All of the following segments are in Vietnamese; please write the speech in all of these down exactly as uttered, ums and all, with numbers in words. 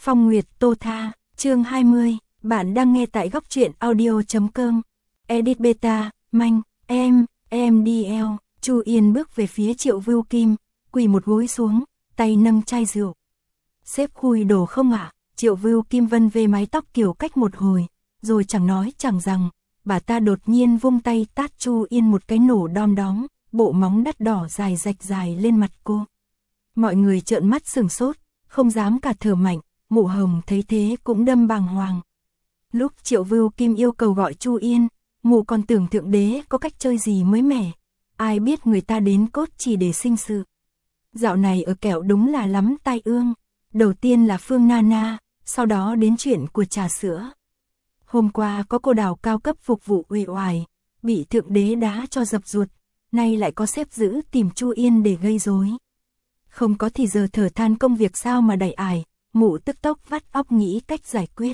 Phong Nguyệt Tô Tha, chương hai mươi, bạn đang nghe tại góc truyện audio chấm com. Edit Beta, Manh, em, em đi eo. Chu Yên bước về phía Triệu Vưu Kim, quỳ một gối xuống, tay nâng chai rượu. Sếp khui đồ không ạ? Triệu Vưu Kim vân về mái tóc kiểu cách một hồi, rồi chẳng nói chẳng rằng, bà ta đột nhiên vung tay tát Chu Yên một cái nổ đom đóm, bộ móng đắt đỏ dài rạch dài lên mặt cô. Mọi người trợn mắt sửng sốt, không dám cả thở mạnh, Mụ Hồng thấy thế cũng đâm bàng hoàng. Lúc Triệu Vưu Kim yêu cầu gọi Chu Yên, Mụ còn tưởng thượng đế có cách chơi gì mới mẻ, ai biết người ta đến cốt chỉ để sinh sự. Dạo này ở kẹo đúng là lắm tai ương, đầu tiên là Phương Nana, sau đó đến chuyện của trà sữa. Hôm qua có cô đào cao cấp phục vụ uể oải, bị thượng đế đá cho dập ruột, nay lại có sếp giữ tìm Chu Yên để gây rối. Không có thì giờ thở than công việc sao mà đầy ải, Mụ tức tốc vắt óc nghĩ cách giải quyết.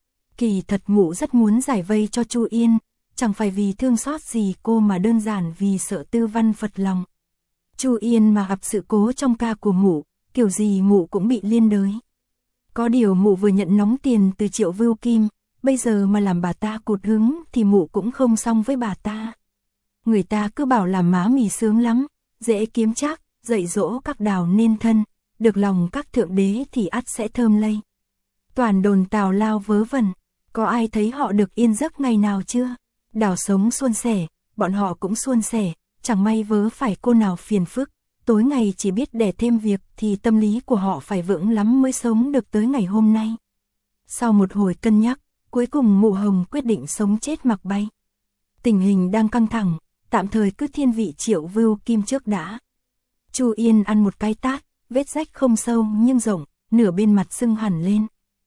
Kỳ thật Mụ rất muốn giải vây cho Chu Yên, chẳng phải vì thương xót gì cô mà đơn giản vì sợ Tư Văn phật lòng. Chu Yên mà gặp sự cố trong ca của Mụ, kiểu gì Mụ cũng bị liên đới. Có điều Mụ vừa nhận nóng tiền từ Triệu Vưu Kim, bây giờ mà làm bà ta cụt hứng thì Mụ cũng không xong với bà ta. Người ta cứ bảo làm má mì sướng lắm, dễ kiếm chắc, dạy dỗ các đào nên thân, được lòng các thượng đế thì ắt sẽ thơm lây. Toàn đồn tào lao vớ vẩn, có ai thấy họ được yên giấc ngày nào chưa? Đào sống suôn sẻ, bọn họ cũng suôn sẻ, chẳng may vớ phải cô nào phiền phức, tối ngày chỉ biết đẻ thêm việc thì tâm lý của họ phải vững lắm mới sống được tới ngày hôm nay. Sau một hồi cân nhắc, cuối cùng Mụ Hồng quyết định sống chết mặc bay. Tình hình đang căng thẳng, tạm thời cứ thiên vị Triệu Vưu Kim trước đã. Chu Yên ăn một cái tát, vết rách không sâu nhưng rộng, nửa bên mặt sưng hẳn lên.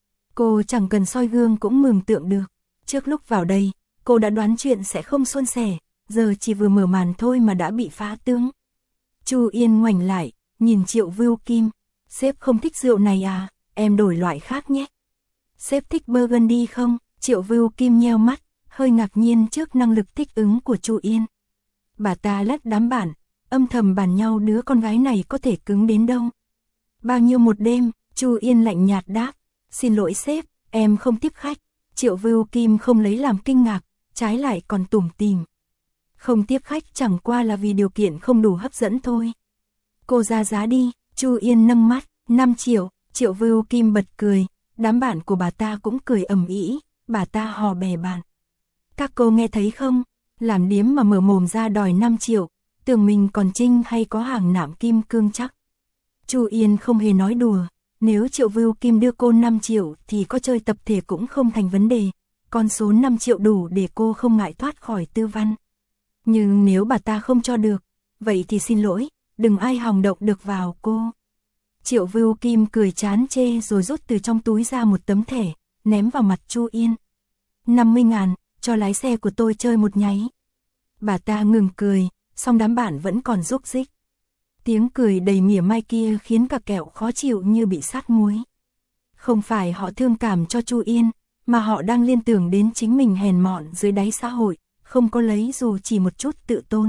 Cô chẳng cần soi gương cũng mường tượng được. Trước lúc vào đây, cô đã đoán chuyện sẽ không suôn sẻ, giờ chỉ vừa mở màn thôi mà đã bị phá tướng. Chu Yên ngoảnh lại, nhìn Triệu Vưu Kim. Sếp không thích rượu này à, em đổi loại khác nhé. Sếp thích Burgundy không? Triệu Vưu Kim nheo mắt, hơi ngạc nhiên trước năng lực thích ứng của Chu Yên. Bà ta lất đám bạn, âm thầm bàn nhau đứa con gái này có thể cứng đến đâu. Bao nhiêu một đêm? Chu Yên lạnh nhạt đáp. Xin lỗi sếp, em không tiếp khách. Triệu Vưu Kim không lấy làm kinh ngạc, trái lại còn tủm tỉm. Không tiếp khách chẳng qua là vì điều kiện không đủ hấp dẫn thôi. Cô ra giá đi. Chu Yên nâng mắt. năm triệu. Triệu Vưu Kim bật cười, đám bạn của bà ta cũng cười ầm ĩ, bà ta hò bè bạn. Các cô nghe thấy không? Làm điếm mà mở mồm ra đòi năm triệu, tưởng mình còn trinh hay có hàng nạm kim cương chắc. Chu Yên không hề nói đùa, nếu Triệu Vưu Kim đưa cô năm triệu thì có chơi tập thể cũng không thành vấn đề, con số năm triệu đủ để cô không ngại thoát khỏi Tư Văn. Nhưng nếu bà ta không cho được, vậy thì xin lỗi, đừng ai hòng động được vào cô. Triệu Vưu Kim cười chán chê rồi rút từ trong túi ra một tấm thẻ, ném vào mặt Chu Yên. năm mươi ngàn, cho lái xe của tôi chơi một nháy. Bà ta ngừng cười, song đám bạn vẫn còn rúc rích. Tiếng cười đầy mỉa mai kia khiến cả kẹo khó chịu như bị sát muối. Không phải họ thương cảm cho Chu Yên, mà họ đang liên tưởng đến chính mình hèn mọn dưới đáy xã hội, không có lấy dù chỉ một chút tự tôn.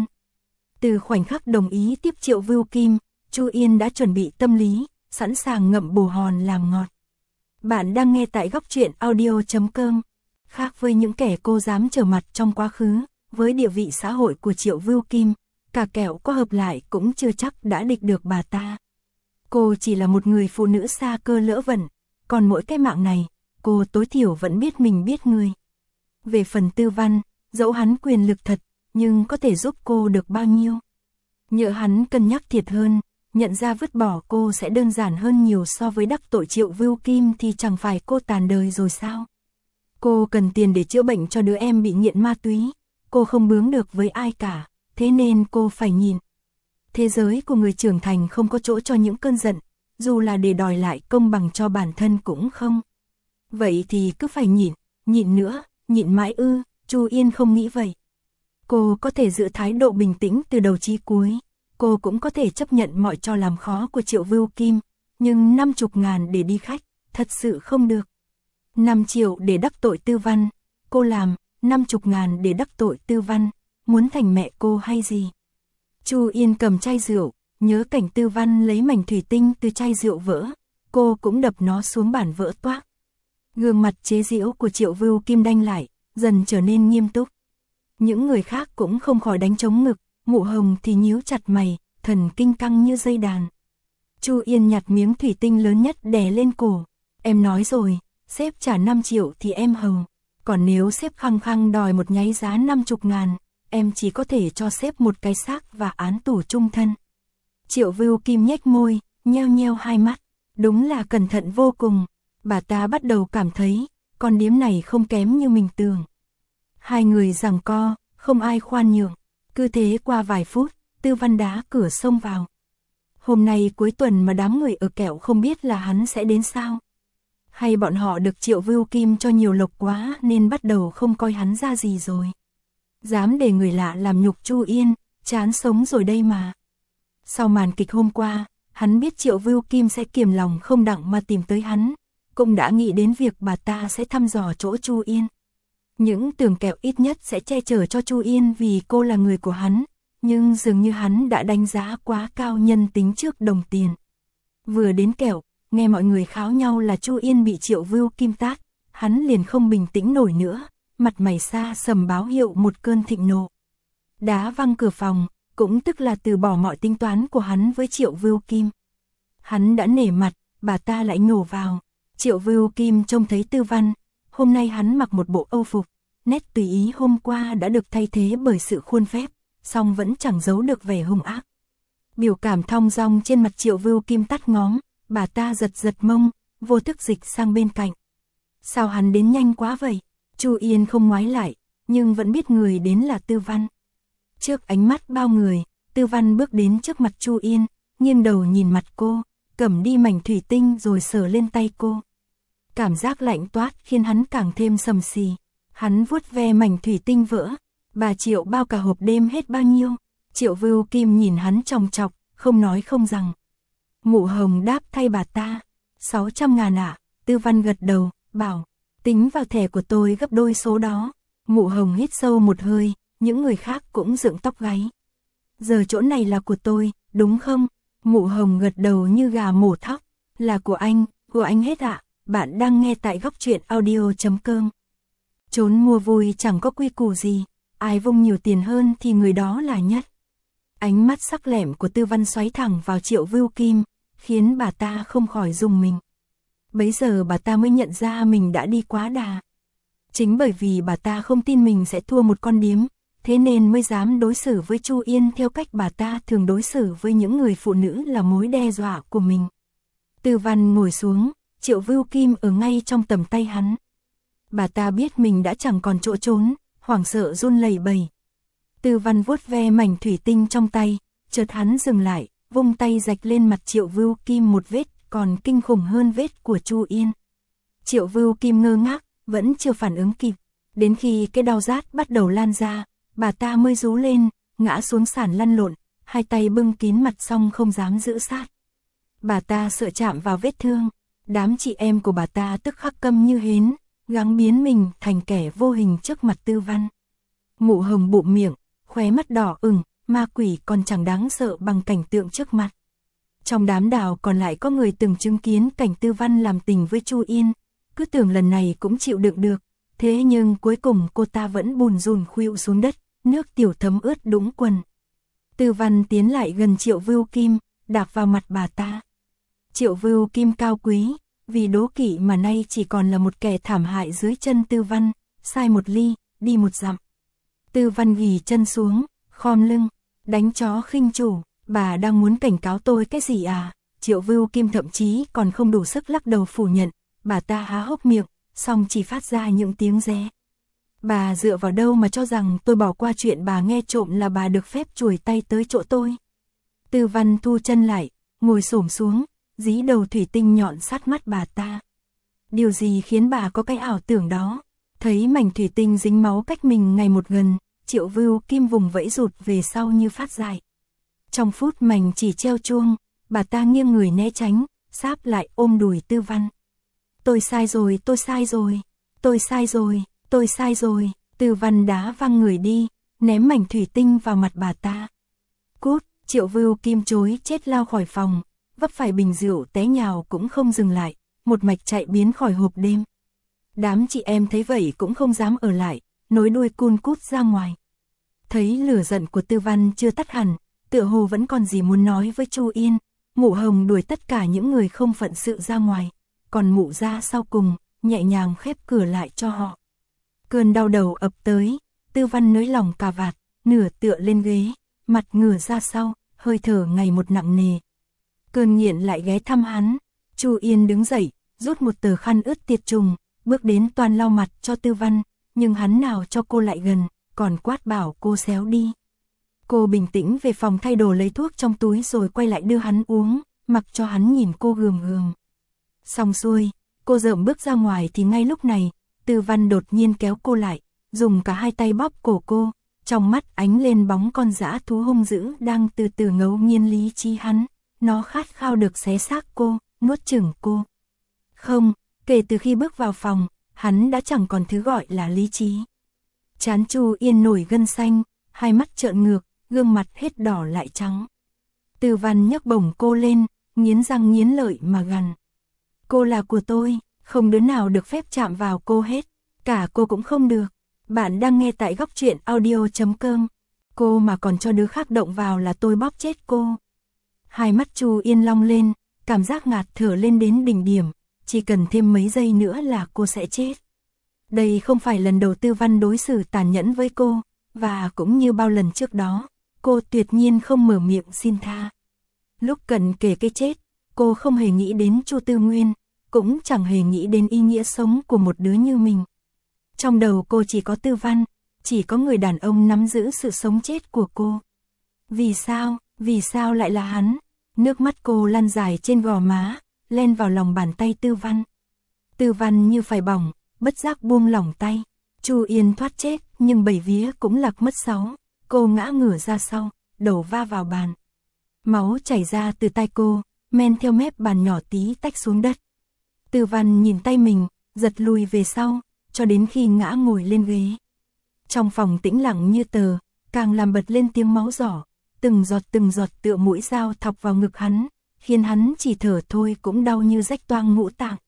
Từ khoảnh khắc đồng ý tiếp Triệu Vưu Kim, Chu Yên đã chuẩn bị tâm lý, sẵn sàng ngậm bồ hòn làm ngọt. Bạn đang nghe tại góc truyện audio chấm com. Khác với những kẻ cô dám trở mặt trong quá khứ, với địa vị xã hội của Triệu Vưu Kim, cả kẹo có hợp lại cũng chưa chắc đã địch được bà ta. Cô chỉ là một người phụ nữ xa cơ lỡ vẩn, còn mỗi cái mạng này, cô tối thiểu vẫn biết mình biết người. Về phần Tư Văn, dẫu hắn quyền lực thật, nhưng có thể giúp cô được bao nhiêu? Nhỡ hắn cân nhắc thiệt hơn, nhận ra vứt bỏ cô sẽ đơn giản hơn nhiều so với đắc tội Triệu Vưu Kim thì chẳng phải cô tàn đời rồi sao? Cô cần tiền để chữa bệnh cho đứa em bị nghiện ma túy, cô không bướng được với ai cả, thế nên cô phải nhìn. Thế giới của người trưởng thành không có chỗ cho những cơn giận, dù là để đòi lại công bằng cho bản thân cũng không. Vậy thì cứ phải nhịn, nhịn nữa, nhịn mãi ư? Chu Yên không nghĩ vậy. Cô có thể giữ thái độ bình tĩnh từ đầu chí cuối, cô cũng có thể chấp nhận mọi trò làm khó của Triệu Vưu Kim, nhưng năm chục ngàn để đi khách, thật sự không được. Năm triệu để đắc tội Tư Văn, cô làm, năm chục ngàn để đắc tội Tư Văn, muốn thành mẹ cô hay gì? Chu Yên cầm chai rượu, nhớ cảnh Tư Văn lấy mảnh thủy tinh từ chai rượu vỡ, cô cũng đập nó xuống bàn vỡ toác. Gương mặt chế giễu của Triệu Vưu Kim đanh lại, dần trở nên nghiêm túc. Những người khác cũng không khỏi đánh trống ngực, Mụ Hồng thì nhíu chặt mày, thần kinh căng như dây đàn. Chu Yên nhặt miếng thủy tinh lớn nhất đè lên cổ. Em nói rồi, sếp trả năm triệu thì em hầu. Còn nếu sếp khăng khăng đòi một nháy giá năm chục ngàn, em chỉ có thể cho sếp một cái xác và án tù chung thân. Triệu Vưu Kim nhếch môi, nheo nheo hai mắt. Đúng là cẩn thận vô cùng. Bà ta bắt đầu cảm thấy, con điếm này không kém như mình tưởng. Hai người giằng co, không ai khoan nhượng. Cứ thế qua vài phút, Tư Văn đá cửa xông vào. Hôm nay cuối tuần mà đám người ở kẹo không biết là hắn sẽ đến sao? Hay bọn họ được Triệu Vưu Kim cho nhiều lộc quá nên bắt đầu không coi hắn ra gì rồi? Dám để người lạ làm nhục Chu Yên, chán sống rồi đây mà. Sau màn kịch hôm qua, hắn biết Triệu Vưu Kim sẽ kiềm lòng không đặng mà tìm tới hắn, cũng đã nghĩ đến việc bà ta sẽ thăm dò chỗ Chu Yên. Những tưởng kẹo ít nhất sẽ che chở cho Chu Yên vì cô là người của hắn, nhưng dường như hắn đã đánh giá quá cao nhân tính trước đồng tiền. Vừa đến kẹo, nghe mọi người kháo nhau là Chu Yên bị Triệu Vưu Kim tát, hắn liền không bình tĩnh nổi nữa, mặt mày xa sầm báo hiệu một cơn thịnh nộ. Đá văng cửa phòng, cũng tức là từ bỏ mọi tính toán của hắn với Triệu Vưu Kim. Hắn đã nể mặt, bà ta lại nhổ vào. Triệu Vưu Kim trông thấy Tư Văn, hôm nay hắn mặc một bộ âu phục, nét tùy ý hôm qua đã được thay thế bởi sự khuôn phép, song vẫn chẳng giấu được vẻ hung ác. Biểu cảm thong dong trên mặt Triệu Vưu Kim tắt ngóm, bà ta giật giật mông, vô thức dịch sang bên cạnh. Sao hắn đến nhanh quá vậy? Chu Yên không ngoái lại, nhưng vẫn biết người đến là Tư Văn. Trước ánh mắt bao người, Tư Văn bước đến trước mặt Chu Yên, nghiêng đầu nhìn mặt cô, cầm đi mảnh thủy tinh rồi sờ lên tay cô. Cảm giác lạnh toát khiến hắn càng thêm sầm xì. Hắn vuốt ve mảnh thủy tinh vỡ. Bà Triệu bao cả hộp đêm hết bao nhiêu? Triệu Vưu Kim nhìn hắn chòng chọc, không nói không rằng. Mụ Hồng đáp thay bà ta. sáu trăm ngàn ạ. À? Tư Văn gật đầu, bảo, tính vào thẻ của tôi gấp đôi số đó. Mụ Hồng hít sâu một hơi, những người khác cũng dựng tóc gáy. Giờ chỗ này là của tôi, đúng không? Mụ Hồng gật đầu như gà mổ thóc. Là của anh, của anh hết ạ. À? Bạn đang nghe tại góc truyện audio chấm com. Trốn mua vui chẳng có quy củ gì, ai vung nhiều tiền hơn thì người đó là nhất. Ánh mắt sắc lẻm của Tư Văn xoáy thẳng vào Triệu Vưu Kim, khiến bà ta không khỏi rùng mình. Bấy giờ bà ta mới nhận ra mình đã đi quá đà. Chính bởi vì bà ta không tin mình sẽ thua một con điếm, thế nên mới dám đối xử với Chu Yên theo cách bà ta thường đối xử với những người phụ nữ là mối đe dọa của mình. Tư Văn ngồi xuống, Triệu Vưu Kim ở ngay trong tầm tay hắn. Bà ta biết mình đã chẳng còn chỗ trốn, hoảng sợ run lẩy bẩy. Tư Văn vuốt ve mảnh thủy tinh trong tay, chợt hắn dừng lại, vung tay rạch lên mặt Triệu Vưu Kim một vết còn kinh khủng hơn vết của Chu Yên. Triệu Vưu Kim ngơ ngác, vẫn chưa phản ứng kịp. Đến khi cái đau rát bắt đầu lan ra, bà ta mới rú lên, ngã xuống sàn lăn lộn, hai tay bưng kín mặt xong không dám giữ sát. Bà ta sợ chạm vào vết thương. Đám chị em của bà ta tức khắc câm như hến, gắng biến mình thành kẻ vô hình trước mặt Tư Văn. Mụ Hồng bụm miệng, khóe mắt đỏ ửng, ma quỷ còn chẳng đáng sợ bằng cảnh tượng trước mặt. Trong đám đào còn lại có người từng chứng kiến cảnh Tư Văn làm tình với Chu Yên, cứ tưởng lần này cũng chịu đựng được, thế nhưng cuối cùng cô ta vẫn bùn rùn khuỵu xuống đất, nước tiểu thấm ướt đũng quần. Tư Văn tiến lại gần Triệu Vưu Kim, đạp vào mặt bà ta. Triệu Vưu Kim cao quý, vì đố kỵ mà nay chỉ còn là một kẻ thảm hại dưới chân Tư Văn, sai một ly, đi một dặm. Tư Văn ghì chân xuống, khom lưng, đánh chó khinh chủ, bà đang muốn cảnh cáo tôi cái gì à? Triệu Vưu Kim thậm chí còn không đủ sức lắc đầu phủ nhận, bà ta há hốc miệng, xong chỉ phát ra những tiếng ré. Bà dựa vào đâu mà cho rằng tôi bỏ qua chuyện bà nghe trộm là bà được phép chùi tay tới chỗ tôi? Tư Văn thu chân lại, ngồi xổm xuống, dí đầu thủy tinh nhọn sát mắt bà ta. Điều gì khiến bà có cái ảo tưởng đó? Thấy mảnh thủy tinh dính máu cách mình ngày một gần, Triệu Vưu Kim vùng vẫy rụt về sau như phát dại. Trong phút mảnh chỉ treo chuông, bà ta nghiêng người né tránh, sáp lại ôm đùi Tư Văn. Tôi sai rồi, tôi sai rồi, tôi sai rồi, tôi sai rồi. Tư Văn đá văng người đi, ném mảnh thủy tinh vào mặt bà ta. Cút! Triệu Vưu Kim chối chết lao khỏi phòng, vấp phải bình rượu té nhào cũng không dừng lại, một mạch chạy biến khỏi hộp đêm. Đám chị em thấy vậy cũng không dám ở lại, nối đuôi cun cút ra ngoài. Thấy lửa giận của Tư Văn chưa tắt hẳn, tựa hồ vẫn còn gì muốn nói với Chu Yên, Mụ Hồng đuổi tất cả những người không phận sự ra ngoài, còn Mụ Gia sau cùng, nhẹ nhàng khép cửa lại cho họ. Cơn đau đầu ập tới, Tư Văn nới lỏng cà vạt, nửa tựa lên ghế, mặt ngửa ra sau, hơi thở ngày một nặng nề. Cơn nghiện lại ghé thăm hắn, Chu Yên đứng dậy, rút một tờ khăn ướt tiệt trùng, bước đến toan lau mặt cho Tư Văn, nhưng hắn nào cho cô lại gần, còn quát bảo cô xéo đi. Cô bình tĩnh về phòng thay đồ lấy thuốc trong túi rồi quay lại đưa hắn uống, mặc cho hắn nhìn cô gườm gườm. Xong xuôi, cô dợm bước ra ngoài thì ngay lúc này, Tư Văn đột nhiên kéo cô lại, dùng cả hai tay bóp cổ cô, trong mắt ánh lên bóng con dã thú hung dữ đang từ từ ngấu nghiến lý trí hắn, nó khát khao được xé xác cô, nuốt chửng cô. Không, kể từ khi bước vào phòng, hắn đã chẳng còn thứ gọi là lý trí. Trán Chu Yên nổi gân xanh, hai mắt trợn ngược, gương mặt hết đỏ lại trắng. Tư Văn nhấc bổng cô lên, nghiến răng nghiến lợi mà gằn. Cô là của tôi, không đứa nào được phép chạm vào cô hết, cả cô cũng không được. Bạn đang nghe tại góc truyện audio chấm com. Cô mà còn cho đứa khác động vào là tôi bóp chết cô. Hai mắt Chu Yên long lên, cảm giác ngạt thở lên đến đỉnh điểm, chỉ cần thêm mấy giây nữa là cô sẽ chết. Đây không phải lần đầu Tư Văn đối xử tàn nhẫn với cô, và cũng như bao lần trước đó, cô tuyệt nhiên không mở miệng xin tha. Lúc cận kề cái chết, cô không hề nghĩ đến Chu Tư Nguyên, cũng chẳng hề nghĩ đến ý nghĩa sống của một đứa như mình. Trong đầu cô chỉ có Tư Văn, chỉ có người đàn ông nắm giữ sự sống chết của cô. Vì sao, vì sao lại là hắn? Nước mắt cô lăn dài trên gò má, len vào lòng bàn tay Tư Văn. Tư Văn như phải bỏng, bất giác buông lỏng tay. Chu Yên thoát chết, nhưng bảy vía cũng lạc mất sáu. Cô ngã ngửa ra sau, đầu va vào bàn. Máu chảy ra từ tay cô, men theo mép bàn nhỏ tí tách xuống đất. Tư Văn nhìn tay mình, giật lùi về sau, cho đến khi ngã ngồi lên ghế. Trong phòng tĩnh lặng như tờ, càng làm bật lên tiếng máu giỏ, từng giọt từng giọt tựa mũi dao thọc vào ngực hắn, khiến hắn chỉ thở thôi cũng đau như rách toang ngũ tạng.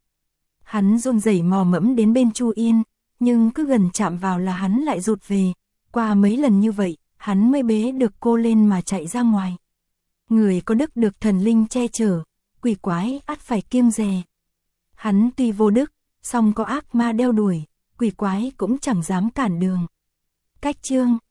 Hắn run rẩy mò mẫm đến bên Chu Yên, nhưng cứ gần chạm vào là hắn lại rụt về. Qua mấy lần như vậy, hắn mới bế được cô lên mà chạy ra ngoài. Người có đức được thần linh che chở, quỷ quái ắt phải kiêng dè. Hắn tuy vô đức, song có ác ma đeo đuổi, quỷ quái cũng chẳng dám cản đường. Cách chương